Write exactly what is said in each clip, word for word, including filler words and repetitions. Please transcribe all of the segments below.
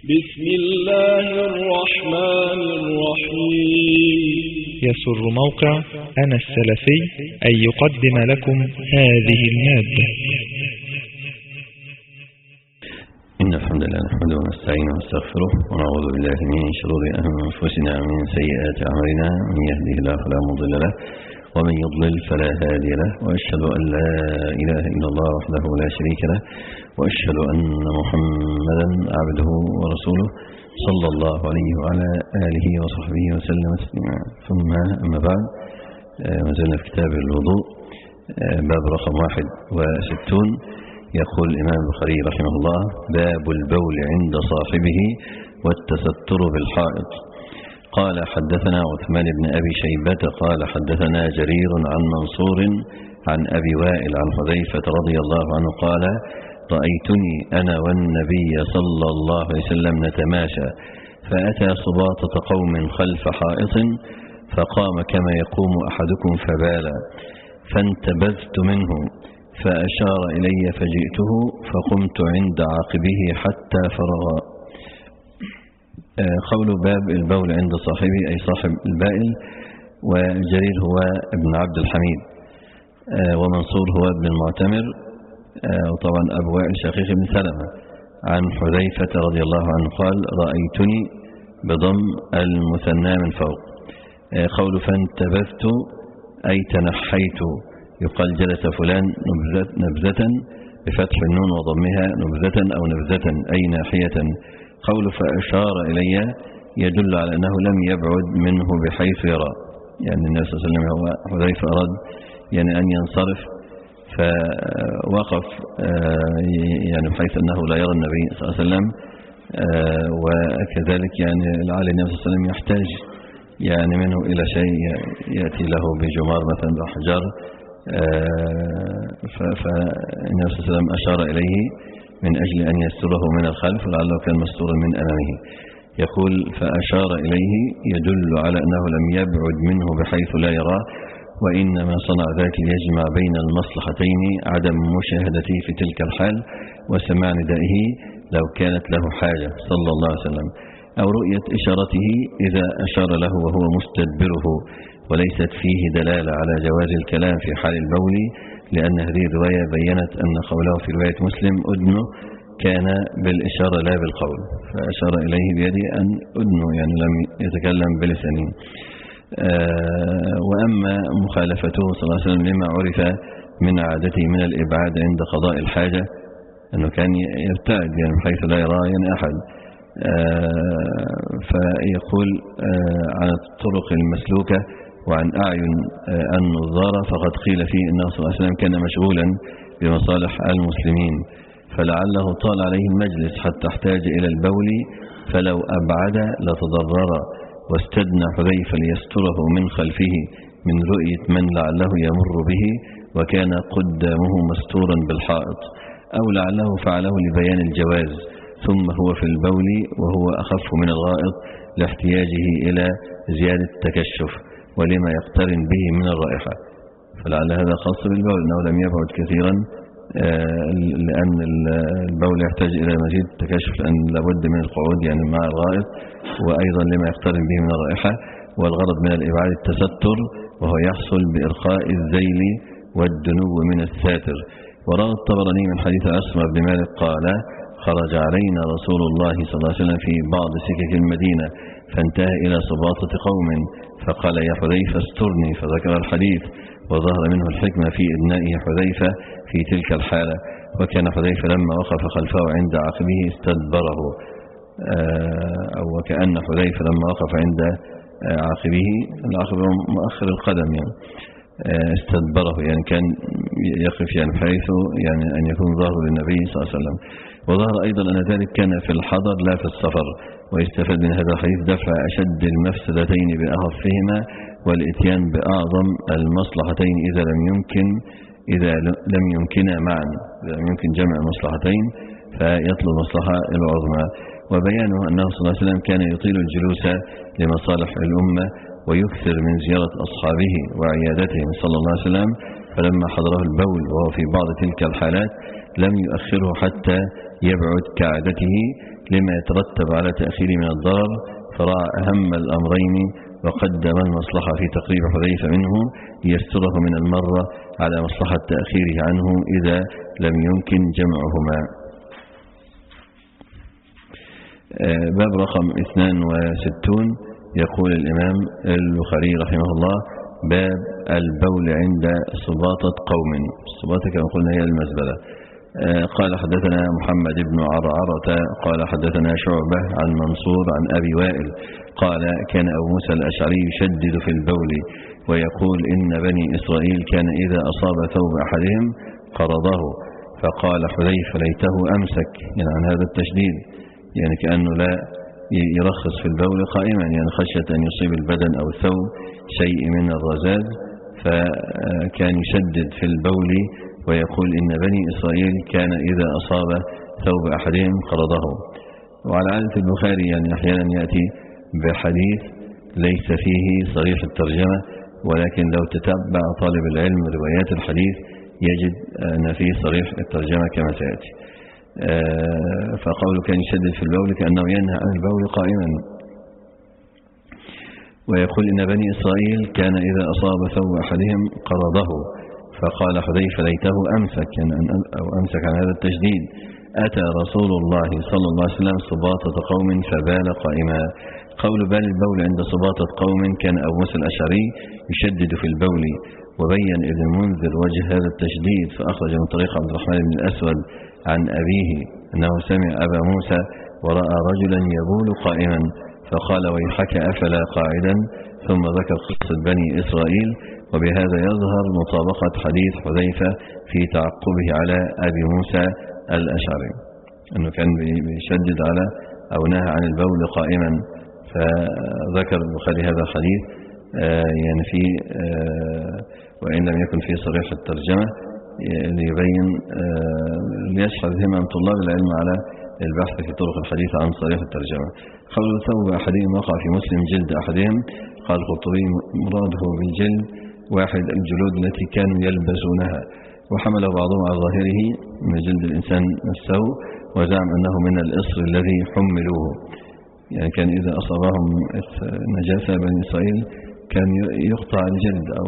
بسم الله الرحمن الرحيم. يسر موقع أنا السلفي أن يقدم لكم هذه المادة. إن الحمد لله نحمده ونستعينه ونستغفره ونعوذ بالله من شرور أنفسنا ومن سيئات أعمالنا، من يهده الله فلا مضل له ومن يضلل فلا هادي له، وأشهد أن لا إله إلا الله وحده لا شريك له، وأشهد أن محمدا عبده ورسوله صلى الله عليه وعلى آله وصحبه وسلم تسليما. ثم أما بعد، ما زلنا في كتاب الوضوء، باب رقم واحد وستون. يقول الإمام البخاري رحمه الله: باب البول عند صاحبه والتستر بالحائط. قال: حدثنا عثمان بن أبي شيبة قال حدثنا جرير عن منصور عن أبي وائل عن حذيفة رضي الله عنه قال: رأيتني أنا والنبي صلى الله عليه وسلم نتماشى، فأتى سباطة قوم خلف حائط فقام كما يقوم أحدكم فبالا، فانتبذت منه فأشار إلي فجئته فقمت عند عاقبه حتى فرغ. قول باب البول عند صاحبه أي صاحب البائل، وجرير هو ابن عبد الحميد، ومنصور هو ابن المعتمر، وطبعا أبو وائل شقيق بن سلمة. عن حذيفة رضي الله عنه قال: رأيتني بضم المثنى من فوق. قول فانتبذت أي تنحيت، يقال جلس فلان نبذة بفتح النون وضمها، نبذة أو نبذة أي ناحية. قول فأشار إلي يدل على أنه لم يبعد منه بحيث يرى، يعني النبي صلى الله عليه وسلم هو حذيفة أراد يعني أن ينصرف فوقف يعني بحيث أنه لا يرى النبي صلى الله عليه وسلم، وكذلك يعني لعل النبي صلى الله عليه وسلم يحتاج يعني منه إلى شيء يأتي له بجمار مثلا بحجر، فالنبي صلى الله عليه وسلم أشار إليه من أجل أن يستره من الخلف، ولعله كان مستورا من أمامه. يقول فأشار إليه يدل على أنه لم يبعد منه بحيث لا يراه، وإنما صنع ذلك ليجمع بين المصلحتين: عدم مشاهدته في تلك الحال وسماع ندائه لو كانت له حاجة صلى الله عليه وسلم، أو رؤية إشارته إذا أشار له وهو مستدبره. وليست فيه دلالة على جواز الكلام في حال البول، لأن هذه الرواية بيّنت أن قوله في رواية مسلم أدنه كان بالإشارة لا بالقول، فأشار إليه بيده أن أدنه يعني لم يتكلم بلسانه. آه وأما مخالفته صلى الله عليه وسلم لما عرف من عادته من الإبعاد عند قضاء الحاجة، أنه كان يبتعد يعني بحيث لا يرى يعني أحد. آه فيقول آه عن الطرق المسلوكة وعن أعين آه النظارة، فقد قيل فيه أنه صلى الله عليه وسلم كان مشغولا بمصالح المسلمين، فلعله طال عليه المجلس حتى احتاج إلى البول فلو أبعد لتضرر، واستدنى حذيفة ليستره من خلفه من رؤية من لعله يمر به وكان قدامه مستورا بالحائط، أو لعله فعله لبيان الجواز، ثم هو في البول وهو أخف من الغائط لاحتياجه إلى زيادة التكشف ولما يقترن به من الرائحة. فلعل هذا خاص بالبول، أنه لم يبعد كثيرا لأن البول يحتاج إلى مزيد تكشف، لأن لابد من القعود يعني مع الغائط، وأيضا لما يقترن به من الرائحة. والغرض من الإبعاد التستر، وهو يحصل بإرخاء الذيل والدنو من الساتر. وروى الطبراني من حديث عاصم بن مالك قال: خرج علينا رسول الله صلى الله عليه وسلم في بعض سكك المدينة فانتهى إلى سباطة قوم فقال: يا حذيفة استرني، فذكر الحديث، وظهر منه الحكمة في إبنائه حذيفة في تلك الحالة. وكان حذيفة لما وقف خلفه عند عقبه استدبره، أو وكأن حذيفة لما وقف عند عقبه، العقب مؤخر القدم يعني، استدبره يعني كان يقف يعني بحيث يعني أن يكون ظهره للنبي صلى الله عليه وسلم. وظهر أيضا أن ذلك كان في الحضر لا في السفر. ويستفاد من هذا الحديث دفع أشد المفسدتين بأخفهما والإتيان بأعظم المصلحتين إذا لم يمكن إذا لم يمكنا معا، إذا لم يمكن جمع مصلحتين فيطلب المصلحة العظمى. وبيانه أنه صلى الله عليه وسلم كان يطيل الجلوس لمصالح الأمة ويكثر من زيارة أصحابه وعيادتهم صلى الله عليه وسلم، فلما حضره البول وهو في بعض تلك الحالات لم يؤخره حتى يبعد كعادته، لما يترتب على تأخيره من الضرر، فرأى أهم الأمرين وقدم المصلحة في تقريب حذيفة منه ليستره من المرة على مصلحة تأخيره عنه إذا لم يمكن جمعهما. باب رقم اثنين وستين يقول الإمام البخاري رحمه الله: باب البول عند سباطة قوم. السباطة كما قلنا هي المزبلة. قال حدثنا محمد بن عرعرة قال حدثنا شعبة عن منصور عن أبي وائل قال: كان أبو موسى الأشعري يشدد في البول ويقول: إن بني إسرائيل كان إذا أصاب ثوب أحدهم قرضه، فقال حذيفة: ليته أمسك، يعني عن هذا التشديد، يعني كأنه لا يرخص في البول قائما، يعني خشية أن يصيب البدن أو الثوب شيء من الرذاذ، فكان يشدد في البول ويقول: إن بني إسرائيل كان إذا أصاب ثوب أحدهم قرضه. وعلى عادة البخاري يعني أحيانا يأتي بحديث ليس فيه صريح الترجمة، ولكن لو تتبع طالب العلم روايات الحديث يجد أن فيه صريح الترجمة كما سيأتي. فقوله كان يشدد في البول كأنه ينهى عن البول قائما، ويقول: إن بني إسرائيل كان إذا أصاب ثوب أحدهم قرضه، فقال حذيفة: ليته أمسك، يعني أو أمسك عن هذا التشديد. أتى رسول الله صلى الله عليه وسلم سباطة قوم فبال قائما. قول بال البول عند سباطة قوم كان أبو موسى الأشعري يشدد في البول، وبين ابن المنذر وجه هذا التشديد، فأخرج من طريق عبد الرحمن بن الأسود عن أبيه أنه سمع أبا موسى ورأى رجلا يبول قائما، فقال: ويحك أفلا قاعدا، ثم ذكر قصة بني إسرائيل. وبهذا يظهر مطابقة حديث حذيفة في تعقبه على أبي موسى الأشعري، أنه كان بيشدد على أو نهى عن البول قائما، فذكر البخاري هذا الحديث يعني في وإن لم يكن في صريح الترجمة ليبين ليشحذ همم طلاب العلم على البحث في طرق الحديث عن صريح الترجمة. قول ثوب أحدهم وقع في مسلم جلد أحدهم. قال القرطبي: مراده بالجلد واحد الجلود التي كانوا يلبسونها، وحمل بعضهم على ظاهره من جلد الإنسان نفسه، وزعم أنه من الإصر الذي حملوه، يعني كان إذا أصابهم نجاسة بني إسرائيل كان يقطع الجلد، أو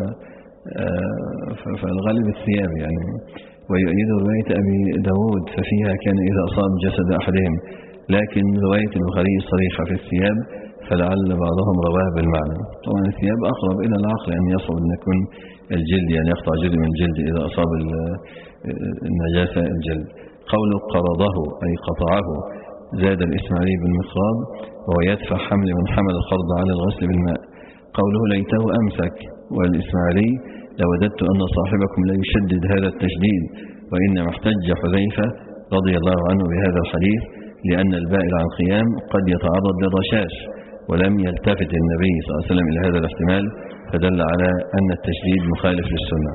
فالغالب الثياب يعني. ويؤيد رواية أبي داود ففيها كان إذا أصاب جسد أحدهم، لكن رواية البخاري صريحة في الثياب، فلعل بعضهم رواه بالمعنى. طبعا الثياب أقرب إلى العقل أن يصل أن يكون الجلد، يعني يقطع جزء من الجلد إذا أصاب النجاسة الجلد. قول قرضه أي قطعه. زاد الإسماعيلي بالمخراض وهو يدفع حمل من حمل القرض على الغسل بالماء. قوله ليته أمسك. والإسماعيلي: لوددت أن صاحبكم لا يشدد هذا التشديد، وإنما احتج حذيفة رضي الله عنه بهذا الحديث لأن البائل عن قيام قد يتعرض للرشاش، ولم يلتفت النبي صلى الله عليه وسلم إلى هذا الاحتمال، فدل على أن التشديد مخالف للسنة.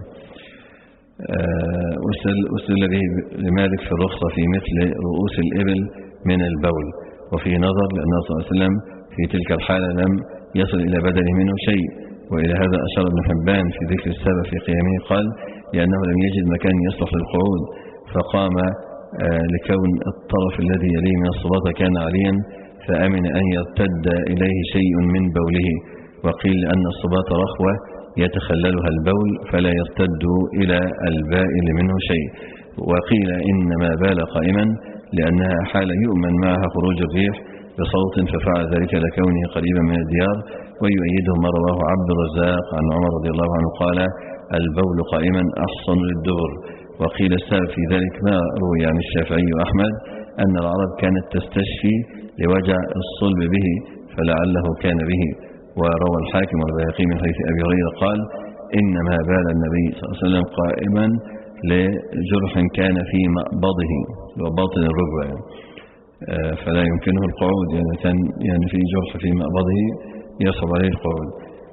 أسئل به لمالك في الرخصة في مثل رؤوس الإبل من البول، وفي نظر لأن صلى الله عليه وسلم في تلك الحالة لم يصل إلى بدنه منه شيء. وإلى هذا أشار ابن حبان في ذكر السبب في قيامه، قال: لأنه لم يجد مكان يصلح للقعود، فقام لكون الطرف الذي يليه من الصلاة كان عاليا، فأمن أن يرتد إليه شيء من بوله. وقيل أن الصباط رخوة يتخللها البول فلا يرتد إلى البائل منه شيء. وقيل إنما بال قائما لأنها حال يؤمن معها خروج الريح بصوت، ففعل ذلك لكونه قريبا من الديار. ويؤيده ما رواه عبد الرزاق عن عمر رضي الله عنه قال: البول قائما أحصن للدبر. وقيل السبب في ذلك ما روي عن الشافعي وأحمد أن العرب كانت تستشفي لوجع الصلب به، فلعله كان به. وروى الحاكم والبيهقي من حديث أبي هريرة قال: إنما بال النبي صلى الله عليه وسلم قائما لجرح كان في مقبضه وباطن الركبة، يعني فلا يمكنه القعود، يعني كان يعني في جرح في مقبضه يصعب عليه القعود،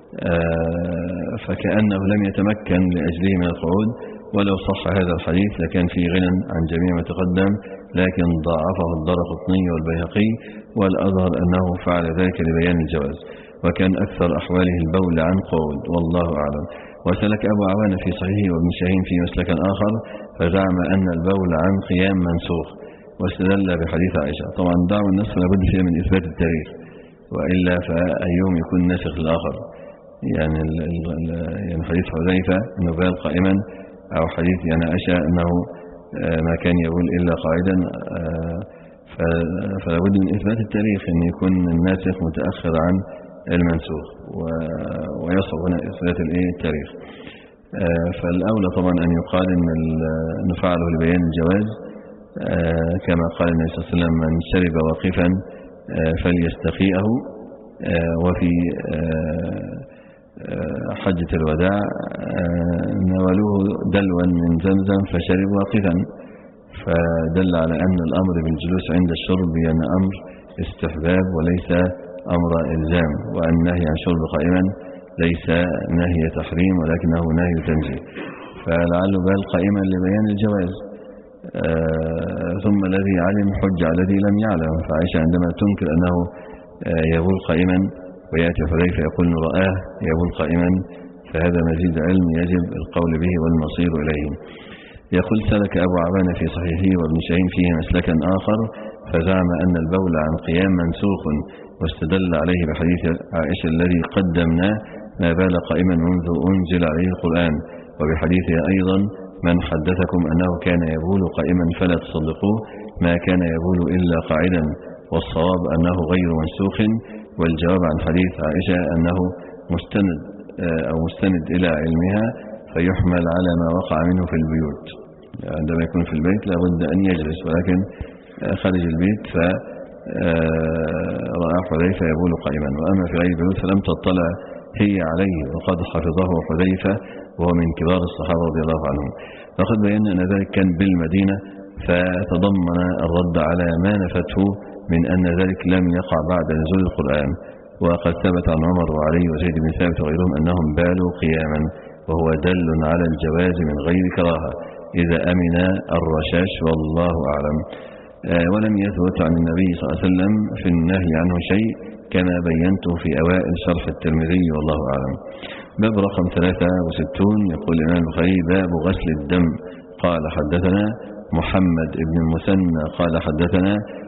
فكأنه لم يتمكن لأجله من القعود. ولو صح هذا الحديث لكان في غنى عن جميع ما تقدم، لكن ضاعفه الدارقطني والبيهقي، والأظهر أنه فعل ذلك لبيان الجواز، وكان أكثر أحواله البول عن قعود، والله أعلم. وسلك أبو عوان في صحيحه وابن شاهين في مسلك آخر، فزعم أن البول عن قيام منسوخ، واستدل بحديث عائشة. طبعا دعوة النسخ لابد فيها من إثبات التاريخ، وإلا فأيهم يكون ناسخ للآخر. يعني, يعني حديث حذيفة أنه بال قائما، أو حديث يعني عائشة أنه ما كان يقول إلا قاعدا، فلابد من إثبات التاريخ أن يكون الناسخ متأخر عن المنسوخ، ويصعب هنا إثبات التاريخ. فالأولى طبعا أن يقال أن نفعله لبيان الجواز، كما قال النبي صلى الله عليه وسلم: من شرب واقفا فليستقيئه. وفي حجة الوداع نولوه دلوا من زمزم فشرب واقفا، فدل على أن الأمر بالجلوس عند الشرب يعني أمر استحباب وليس أمر إلزام، وأن النهي عن شرب قائما ليس نهي تحريم ولكنه نهي تنزيه، فلعله بال قائما لبيان الجواز. آه ثم الذي علم حج على الذي لم يعلم، فعائشة عندما تنكر أنه آه يبول قائما، ويأتي حذيفة يقول رآه يبول قائما، فهذا مزيد علم يجب القول به والمصير إليه. يقول: سلك أبو عوانة في صحيحه وابن شاهين فيه مسلكا آخر، فزعم أن البول عن قيام منسوخ، واستدل عليه بحديث عائشة الذي قدمناه: ما بال قائما منذ أنزل عليه القرآن، وبحديثه أيضا: من حدثكم أنه كان يبول قائما فلا تصدقوه، ما كان يبول إلا قاعدا. والصواب أنه غير منسوخ، والجواب عن حديث عائشة أنه مستند أو مستند إلى علمها، فيحمل على ما وقع منه في البيوت. عندما يكون في البيت لابد أن يجلس، ولكن خارج البيت فرأى حذيفة يبول قائما. وأما في غير البيوت فلم تطلع هي عليه، وقد حفظه حذيفة وهو من كبار الصحابة رضي الله عنهم. فقد بينا أن ذلك كان بالمدينة، فتضمن الرد على ما نفته من أن ذلك لم يقع بعد نزول القرآن. وقد ثبت عن عمر وعلي وزيد بن ثابت وغيرهم أنهم بالوا قياما، وهو دل على الجواز من غير كراهة إذا أمن الرشاش، والله أعلم. ولم يثبت عن النبي صلى الله عليه وسلم في النهي عنه شيء، كما بينته في أوائل شرح الترمذي، والله أعلم. باب رقم ثلاثة وستون. يقول الإمام البخاري: باب غسل الدم. قال: حدثنا محمد بن المثنى قال: حدثنا